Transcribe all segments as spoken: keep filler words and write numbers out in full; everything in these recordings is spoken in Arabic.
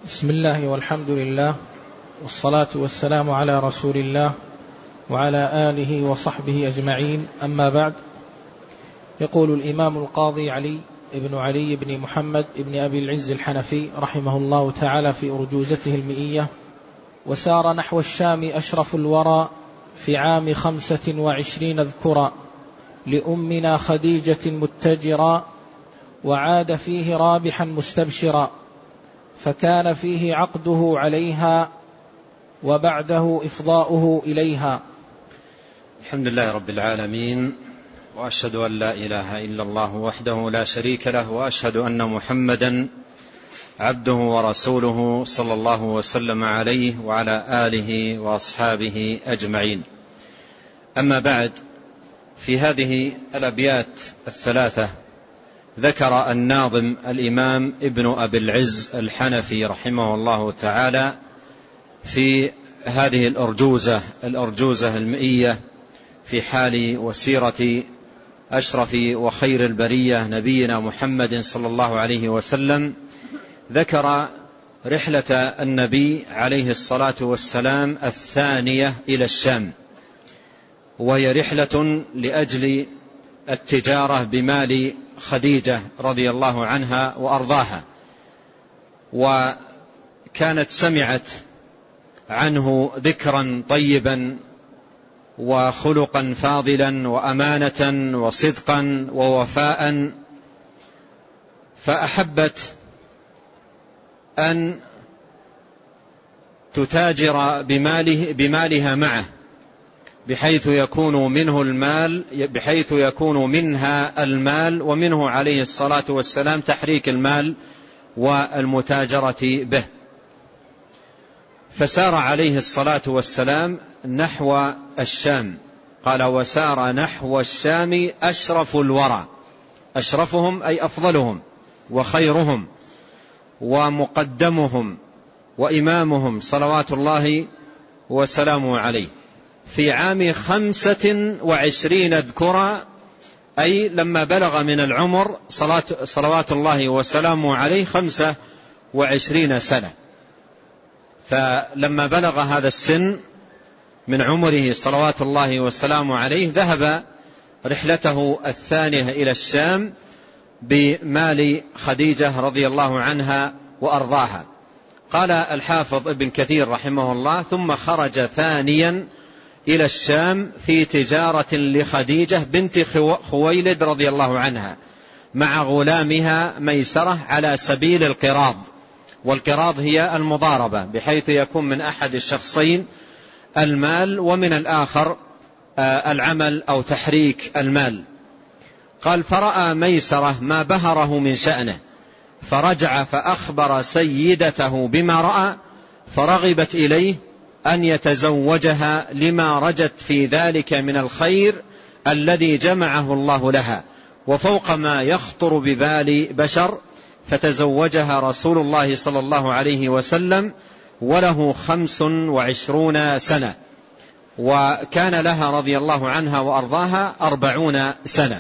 بسم الله والحمد لله والصلاة والسلام على رسول الله وعلى آله وصحبه أجمعين، أما بعد. يقول الإمام القاضي علي ابن علي بن محمد ابن أبي العز الحنفي رحمه الله تعالى في أرجوزته المئية: وسار نحو الشام أشرف الورى في عام خمسة وعشرين ذكرا لأمنا خديجة متجرا، وعاد فيه رابحا مستبشرا، فكان فيه عقده عليها وبعده إفضاؤه إليها. الحمد لله رب العالمين، وأشهد أن لا إله إلا الله وحده لا شريك له، وأشهد أن محمدا عبده ورسوله صلى الله وسلم عليه وعلى آله وأصحابه أجمعين. أما بعد، في هذه الأبيات الثلاثة ذكر الناظم الإمام ابن أبي العز الحنفي رحمه الله تعالى في هذه الأرجوزة الأرجوزة المئية في حال وسيرة أشرف وخير البرية نبينا محمد صلى الله عليه وسلم، ذكر رحلة النبي عليه الصلاة والسلام الثانية إلى الشام، وهي رحلة لأجل التجارة بمال خديجة رضي الله عنها وأرضاها، وكانت سمعت عنه ذكرا طيبا وخلقا فاضلا وأمانة وصدقا ووفاء، فأحبت أن تتاجر بماله بمالها معه، بحيث يكون منه المال بحيث يكون منها المال ومنه عليه الصلاة والسلام تحريك المال والمتاجرة به. فسار عليه الصلاة والسلام نحو الشام، قال: وسار نحو الشام أشرف الورى، أشرفهم أي أفضلهم وخيرهم ومقدمهم وإمامهم صلوات الله وسلامه عليه، في عام خمسة وعشرين ذكرا، أي لما بلغ من العمر صلوات الله وسلامه عليه خمسة وعشرين سنة. فلما بلغ هذا السن من عمره صلوات الله وسلامه عليه ذهب رحلته الثانية إلى الشام بمال خديجة رضي الله عنها وأرضاها. قال الحافظ ابن كثير رحمه الله: ثم خرج ثانيا إلى الشام في تجارة لخديجة بنت خويلد رضي الله عنها مع غلامها ميسرة على سبيل القراض، والقراض هي المضاربة، بحيث يكون من أحد الشخصين المال ومن الآخر العمل أو تحريك المال. قال: فرأى ميسرة ما بهره من شأنه، فرجع فأخبر سيدته بما رأى، فرغبت إليه أن يتزوجها لما رجت في ذلك من الخير الذي جمعه الله لها، وفوق ما يخطر ببال بشر، فتزوجها رسول الله صلى الله عليه وسلم وله خمس وعشرون سنة، وكان لها رضي الله عنها وأرضاها أربعون سنة.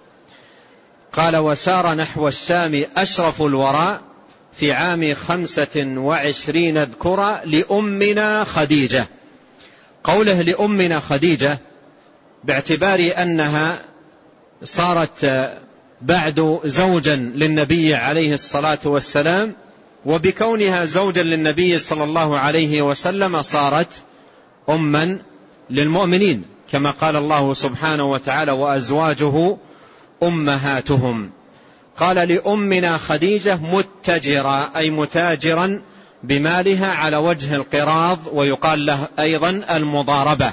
قال: وسار نحو الشام أشرف الوراء في عام خمسة وعشرين ذكرا لأمنا خديجة. قوله لأمنا خديجة باعتبار أنها صارت بعد زوجا للنبي عليه الصلاة والسلام، وبكونها زوجا للنبي صلى الله عليه وسلم صارت أما للمؤمنين، كما قال الله سبحانه وتعالى: وأزواجه أمهاتهم. قال: لأمنا خديجة متجرا، أي متاجرا بمالها على وجه القراض، ويقال له أيضا المضاربة.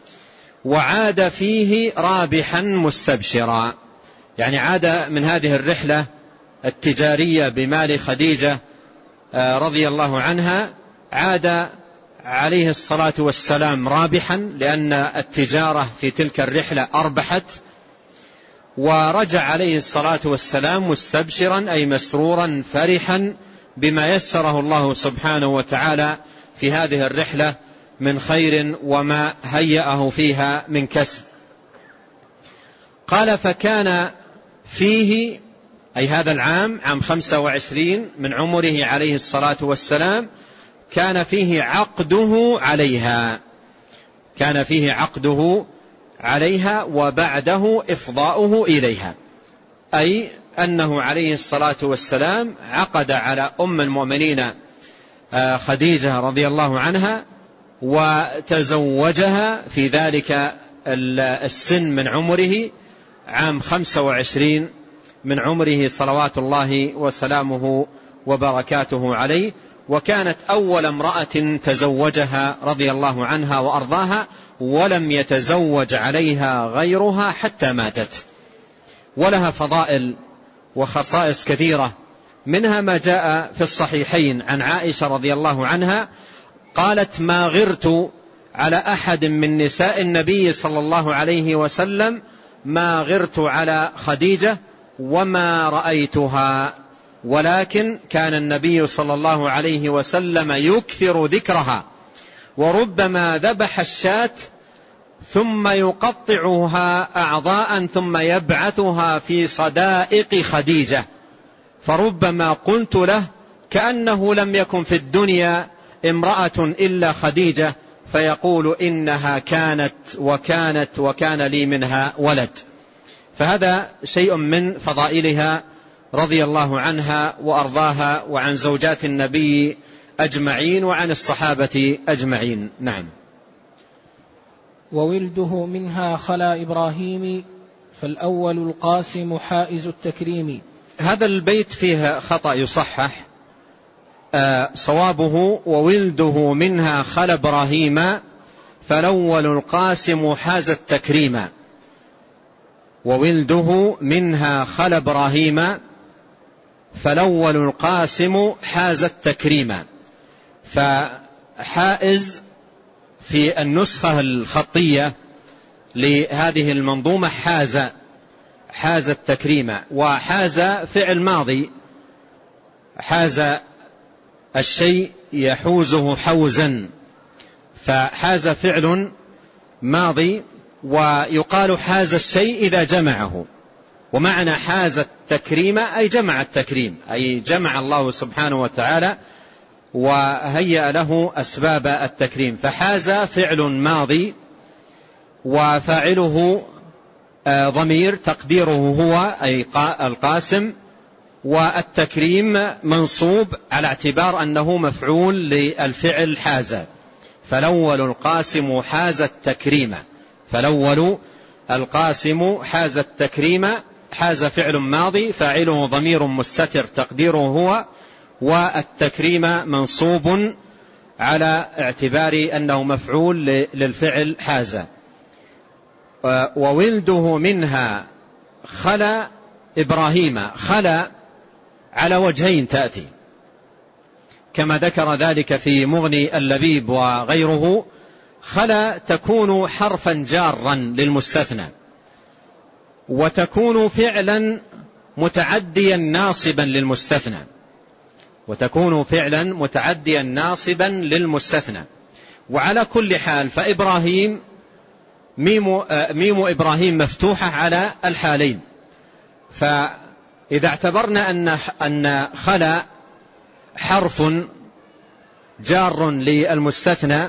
وعاد فيه رابحا مستبشرا، يعني عاد من هذه الرحلة التجارية بمال خديجة رضي الله عنها، عاد عليه الصلاة والسلام رابحا، لأن التجارة في تلك الرحلة أربحت، ورجع عليه الصلاة والسلام مستبشرا أي مسرورا فرحا بما يسره الله سبحانه وتعالى في هذه الرحلة من خير وما هيأه فيها من كسب. قال: فكان فيه أي هذا العام عام خمسة وعشرين من عمره عليه الصلاة والسلام كان فيه عقده عليها كان فيه عقده عليها وبعده إفضاؤه إليها، أي أنه عليه الصلاة والسلام عقد على أم المؤمنين خديجة رضي الله عنها وتزوجها في ذلك السن من عمره عام خمسة وعشرين من عمره صلوات الله وسلامه وبركاته عليه، وكانت أول امرأة تزوجها رضي الله عنها وأرضاها، ولم يتزوج عليها غيرها حتى ماتت. ولها فضائل وخصائص كثيرة، منها ما جاء في الصحيحين عن عائشة رضي الله عنها قالت: ما غرت على أحد من نساء النبي صلى الله عليه وسلم ما غرت على خديجة وما رأيتها، ولكن كان النبي صلى الله عليه وسلم يكثر ذكرها، وربما ذبح الشاة ثم يقطعها أعضاء ثم يبعثها في صدائق خديجة، فربما قلت له: كأنه لم يكن في الدنيا امرأة إلا خديجة، فيقول: إنها كانت وكانت وكان لي منها ولد. فهذا شيء من فضائلها رضي الله عنها وأرضاها، وعن زوجات النبي أجمعين، وعن الصحابة أجمعين. نعم. وولده منها خلا إبراهيم فالأول القاسم حائز التكريم. هذا البيت فيه خطأ يصحح. آه صوابه: وولده منها خلا إبراهيم فالأول القاسم حاز التكريم. وولده منها خلا إبراهيم فالأول القاسم حاز التكريم. فحائز في النسخة الخطية لهذه المنظومة حاز حاز التكريم، وحاز فعل ماضي، حاز الشيء يحوزه حوزا، فحاز فعل ماضي، ويقال حاز الشيء إذا جمعه. ومعنى حاز التكريم أي جمع التكريم، أي جمع الله سبحانه وتعالى وهيأ له أسباب التكريم. فحاز فعل ماضي وفاعله ضمير تقديره هو أي القاسم، والتكريم منصوب على اعتبار أنه مفعول للفعل حاز. فالأول القاسم حاز التكريم، فالأول القاسم حاز التكريم. حاز فعل ماضي فاعله ضمير مستتر تقديره هو، والتكريم منصوب على اعتبار أنه مفعول للفعل حاز. وولده منها خلا إبراهيم. خلا على وجهين تأتي كما ذكر ذلك في مغني اللبيب وغيره. خلا تكون حرفا جارا للمستثنى، وتكون فعلا متعديا ناصبا للمستثنى وتكون فعلا متعديا ناصبا للمستثنى. وعلى كل حال فإبراهيم ميم, ميم إبراهيم مفتوحة على الحالين. فإذا اعتبرنا أن أن خلا حرف جار للمستثنى،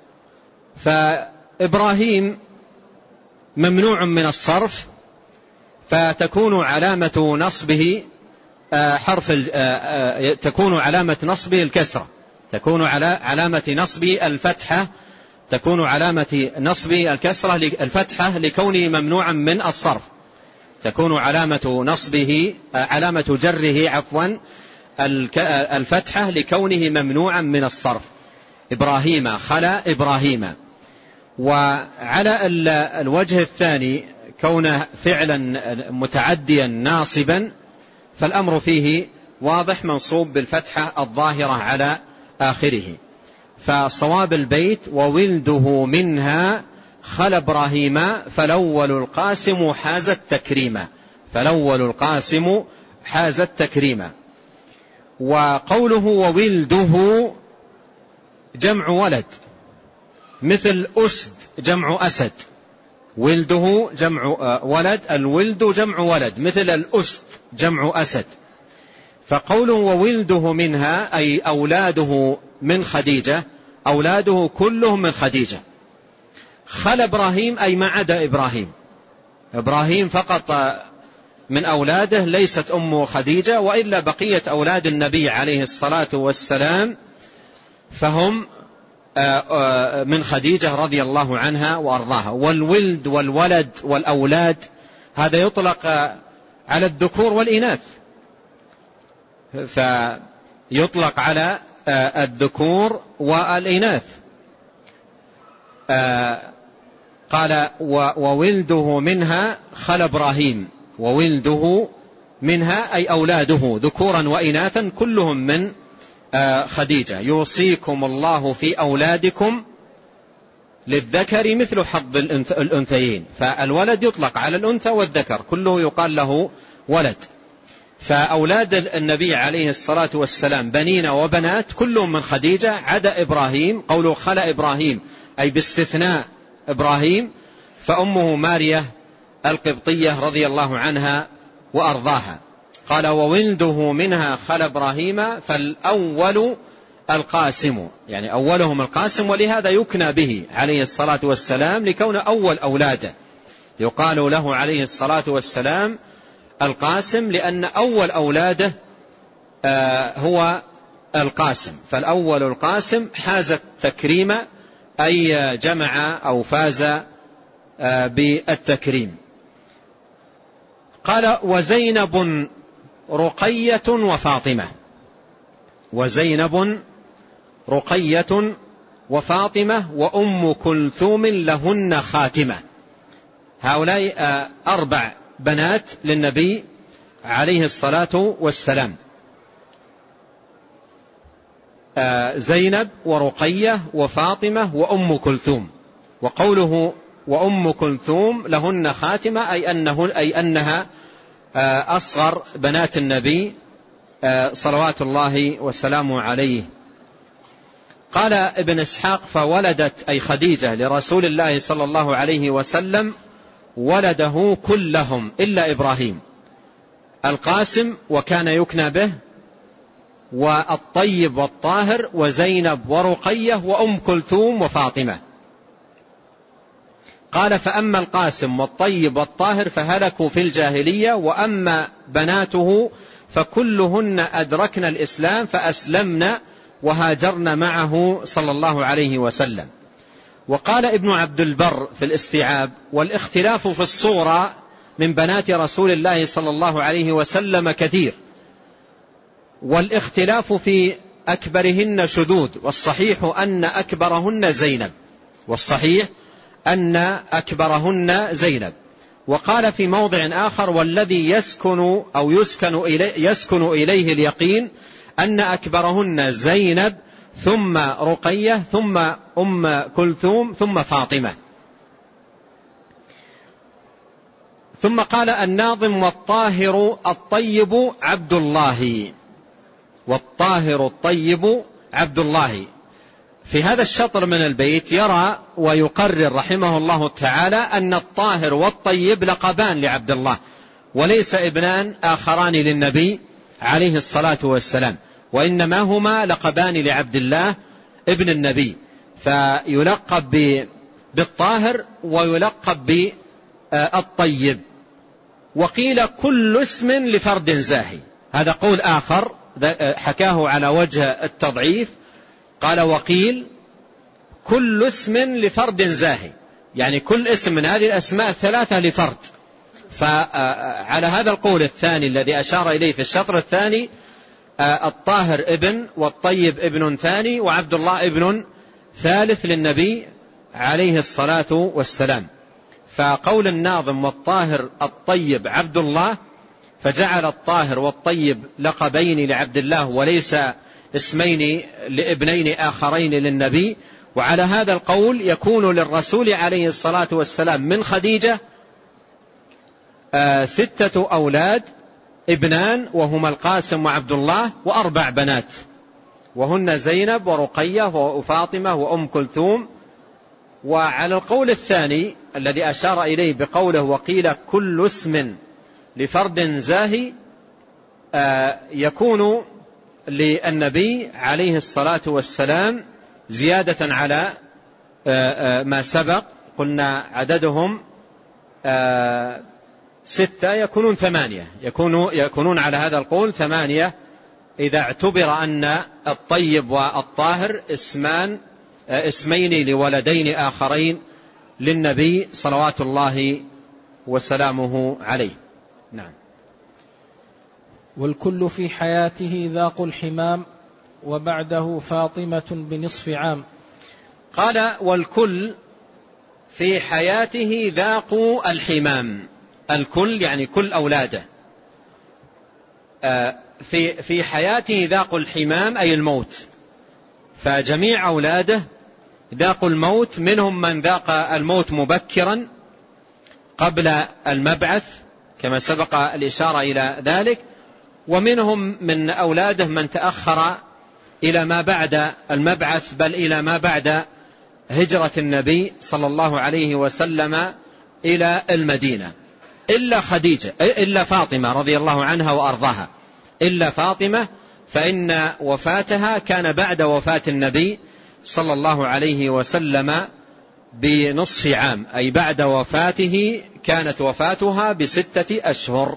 فإبراهيم ممنوع من الصرف، فتكون علامة نصبه حرف تكون علامة نصبه الكسرة، تكون على علامة نصبه الفتحة، تكون علامة نصبه الكسرة الفتحة لكونه ممنوعا من الصرف، تكون علامة نصبه علامة جره عفوا الفتحة لكونه ممنوعا من الصرف. إبراهيم خلا إبراهيم. وعلى الوجه الثاني كونه فعلا متعديا ناصبا، فالأمر فيه واضح منصوب بالفتحة الظاهرة على آخره. فصواب البيت: وولده منها خلا إبراهيم فالأول القاسم حاز التكريم، فالأول القاسم حاز التكريم. وقوله وولده جمع ولد، مثل أسد جمع أسد، ولده جمع ولد، الولد جمع ولد، مثل الأسد جمع أسد. فقوله وولده منها أي أولاده من خديجة، أولاده كلهم من خديجة. خل إبراهيم أي ما عدا إبراهيم، إبراهيم فقط من أولاده، ليست أمه خديجة، وإلا بقية أولاد النبي عليه الصلاة والسلام فهم من خديجة رضي الله عنها وأرضاها. والولد والولد والأولاد هذا يطلق على الذكور والإناث، فيطلق على الذكور والإناث. قال وولده منها خل إبراهيم، وولده منها أي أولاده ذكورا وإناثا كلهم من خديجة. يوصيكم الله في أولادكم للذكر مثل حظ الأنثيين، فالولد يطلق على الأنثى والذكر كله يقال له ولد. فأولاد النبي عليه الصلاة والسلام بنين وبنات كلهم من خديجة عدا إبراهيم. قوله خل إبراهيم أي باستثناء إبراهيم، فأمه مارية القبطية رضي الله عنها وأرضاها. قال وولده منها خل إبراهيم، فالأول القاسم، يعني أولهم القاسم، ولهذا يكنى به عليه الصلاة والسلام لكون أول أولاده. يقال له عليه الصلاة والسلام القاسم لأن أول أولاده هو القاسم، فالأول القاسم حاز التكريم أي جمع أو فاز بالتكريم. قال وزينب رقية وفاطمة، وزينب رقية وفاطمة وأم كلثوم لهن خاتمة. هؤلاء أربع بنات للنبي عليه الصلاة والسلام، زينب ورقية وفاطمة وأم كلثوم. وقوله وأم كلثوم لهن خاتمة أي, أنه أي أنها أصغر بنات النبي صلوات الله وسلامه عليه. قال ابن إسحاق فولدت أي خديجة لرسول الله صلى الله عليه وسلم ولده كلهم إلا إبراهيم، القاسم وكان يكنى به، والطيب والطاهر، وزينب ورقية وأم كلثوم وفاطمة. قال فأما القاسم والطيب والطاهر فهلكوا في الجاهلية، وأما بناته فكلهن أدركن الإسلام فأسلمن وهاجرن معه صلى الله عليه وسلم. وقال ابن عبد البر في الاستيعاب والاختلاف في الصورة من بنات رسول الله صلى الله عليه وسلم كثير، والاختلاف في أكبرهن شذوذ، والصحيح أن أكبرهن زينب، والصحيح أن أكبرهن زينب. وقال في موضع آخر والذي يسكن أو يسكن إليه, يسكن إليه اليقين أن أكبرهن زينب ثم رقية ثم أم كلثوم ثم فاطمة. ثم قال الناظم والطاهر الطيب عبد الله، والطاهر الطيب عبد الله. في هذا الشطر من البيت يرى ويقرر رحمه الله تعالى أن الطاهر والطيب لقبان لعبد الله، وليس ابنان آخران للنبي عليه الصلاة والسلام، وإنما هما لقبان لعبد الله ابن النبي، فيلقب بالطاهر ويلقب بالطيب. وقيل كل اسم لفرد زاهي، هذا قول آخر حكاه على وجه التضعيف. قال وقيل كل اسم لفرد زاهي، يعني كل اسم من هذه الأسماء الثلاثة لفرد. فعلى هذا القول الثاني الذي أشار إليه في الشطر الثاني الطاهر ابن والطيب ابن ثاني وعبد الله ابن ثالث للنبي عليه الصلاة والسلام. فقول الناظم والطاهر الطيب عبد الله فجعل الطاهر والطيب لقبين لعبد الله وليس اسمين لابنين آخرين للنبي. وعلى هذا القول يكون للرسول عليه الصلاة والسلام من خديجة آه ستة أولاد، ابنان وهما القاسم وعبد الله، وأربع بنات وهن زينب ورقية وفاطمة وأم كلثوم. وعلى القول الثاني الذي أشار إليه بقوله وقيل كل اسم لفرد زاهي يكون للنبي عليه الصلاة والسلام زيادة على ما سبق. قلنا عددهم ستة، يكونون ثمانية، يكونون على هذا القول ثمانية إذا اعتبر أن الطيب والطاهر اسمان اسمين لولدين آخرين للنبي صلوات الله وسلامه عليه. نعم. والكل في حياته ذاق الحمام وبعده فاطمة بنصف عام. قال والكل في حياته ذاقوا الحمام. الكل يعني كل أولاده في في حياته ذاقوا الحمام أي الموت، فجميع أولاده ذاقوا الموت. منهم من ذاق الموت مبكرا قبل المبعث كما سبق الإشارة إلى ذلك، ومنهم من أولاده من تأخر إلى ما بعد المبعث، بل إلى ما بعد هجرة النبي صلى الله عليه وسلم إلى المدينة، إلا خديجة إلا فاطمة رضي الله عنها وأرضاها. إلا فاطمة فإن وفاتها كان بعد وفاة النبي صلى الله عليه وسلم بنصف عام، أي بعد وفاته كانت وفاتها بستة أشهر.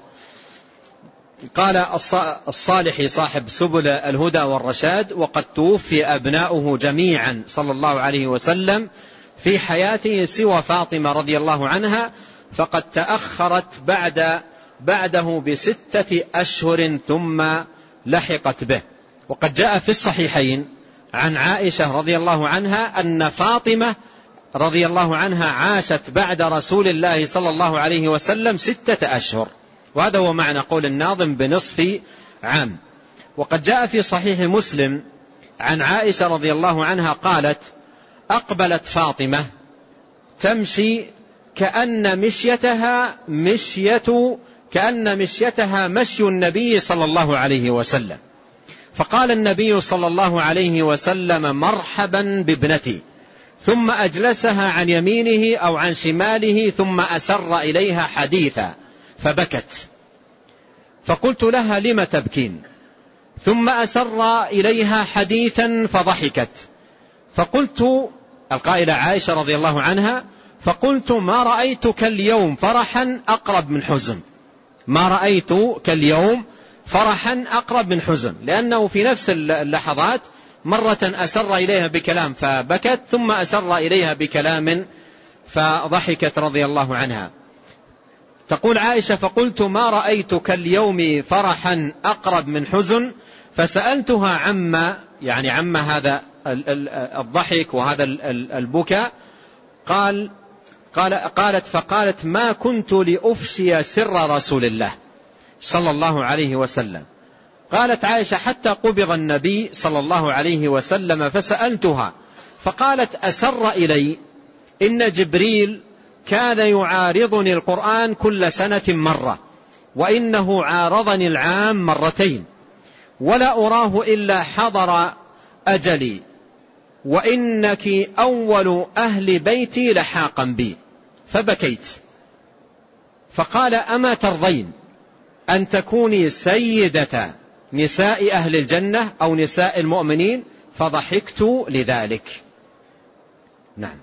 قال الصالحي صاحب سبل الهدى والرشاد: وقد توفي أبناؤه جميعا صلى الله عليه وسلم في حياته سوى فاطمة رضي الله عنها، فقد تأخرت بعد بعده بستة أشهر ثم لحقت به. وقد جاء في الصحيحين عن عائشة رضي الله عنها أن فاطمة رضي الله عنها عاشت بعد رسول الله صلى الله عليه وسلم ستة أشهر، وهذا هو معنى قول الناظم بنصف عام. وقد جاء في صحيح مسلم عن عائشة رضي الله عنها قالت: أقبلت فاطمة تمشي كأن مشيتها مشية كأن مشيتها مشي النبي صلى الله عليه وسلم، فقال النبي صلى الله عليه وسلم: مرحبا بابنتي، ثم أجلسها عن يمينه أو عن شماله، ثم أسر إليها حديثا فبكت، فقلت لها: لم تبكين؟ ثم أسر إليها حديثا فضحكت، فقلت، القائلة عائشة رضي الله عنها، فقلت: ما رأيتك اليوم فرحا أقرب من حزن، ما رأيتك اليوم فرحا أقرب من حزن، لأنه في نفس اللحظات مرة أسر إليها بكلام فبكت، ثم أسر إليها بكلام فضحكت رضي الله عنها. تقول عائشة: فقلت: ما رأيتك اليوم فرحا أقرب من حزن، فسألتها عما يعني عما هذا الضحك وهذا البكاء. قال قال قالت فقالت: ما كنت لأفشي سر رسول الله صلى الله عليه وسلم. قالت عائشة: حتى قبض النبي صلى الله عليه وسلم فسألتها فقالت: أسر إلي إن جبريل كان يعارضني القرآن كل سنة مرة، وإنه عارضني العام مرتين، ولا أراه إلا حضر أجلي، وإنك أول أهل بيتي لحاقا بي. فبكيت، فقال: أما ترضين أن تكوني سيدة نساء أهل الجنة أو نساء المؤمنين؟ فضحكت لذلك. نعم.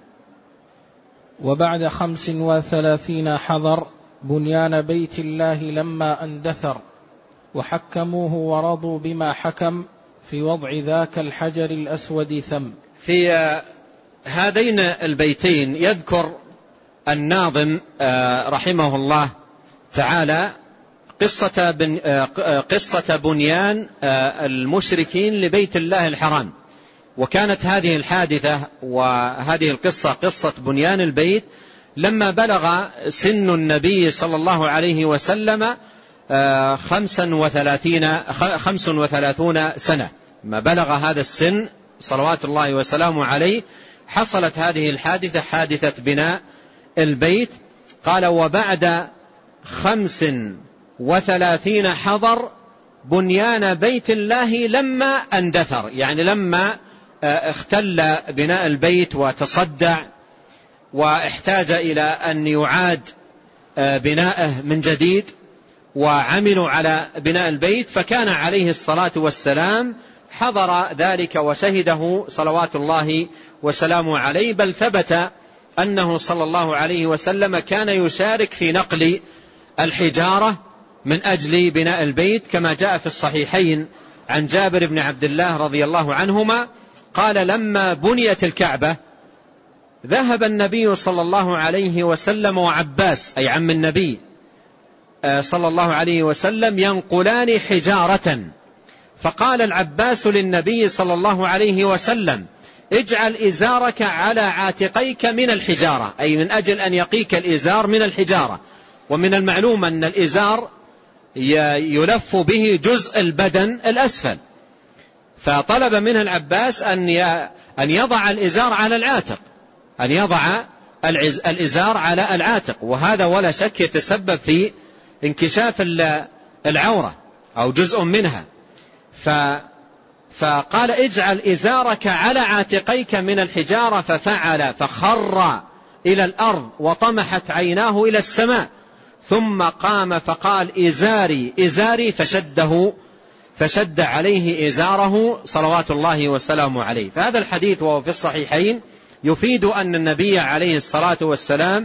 وبعد خمس وثلاثين حضر بنيان بيت الله لما أندثر، وحكموه ورضوا بما حكم في وضع ذاك الحجر الأسود ثم. في هذين البيتين يذكر الناظم رحمه الله تعالى قصة, بن قصة بنيان المشركين لبيت الله الحرام. وكانت هذه الحادثة وهذه القصة قصة بنيان البيت لما بلغ سن النبي صلى الله عليه وسلم خمسا وثلاثين خمس وثلاثون سنة. ما بلغ هذا السن صلوات الله وسلامه عليه حصلت هذه الحادثة، حادثة بناء البيت. قال: وبعد خمس وثلاثين حضر بنيان بيت الله لما اندثر، يعني لما اختل بناء البيت وتصدع واحتاج إلى أن يعاد بناءه من جديد. وعملوا على بناء البيت، فكان عليه الصلاة والسلام حضر ذلك وشهده صلوات الله وسلامه عليه، بل ثبت أنه صلى الله عليه وسلم كان يشارك في نقل الحجارة من أجل بناء البيت، كما جاء في الصحيحين عن جابر بن عبد الله رضي الله عنهما قال: لما بنيت الكعبة ذهب النبي صلى الله عليه وسلم وعباس أي عم النبي صلى الله عليه وسلم ينقلان حجارة، فقال العباس للنبي صلى الله عليه وسلم: اجعل إزارك على عاتقيك من الحجارة، أي من أجل أن يقيك الإزار من الحجارة. ومن المعلوم أن الإزار يلف به جزء البدن الأسفل، فطلب منه العباس أن يضع الإزار على العاتق، أن يضع الإزار على العاتق، وهذا ولا شك يتسبب في انكشاف العورة أو جزء منها. فقال: اجعل إزارك على عاتقيك من الحجارة، ففعل، فخر إلى الأرض وطمحت عيناه إلى السماء، ثم قام فقال: إزاري إزاري، فشده فشد عليه إزاره صلوات الله وسلامه عليه. فهذا الحديث وهو في الصحيحين يفيد أن النبي عليه الصلاة والسلام